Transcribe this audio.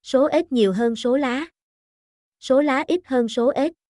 Số ếch nhiều hơn số lá. Số lá ít hơn số ếch.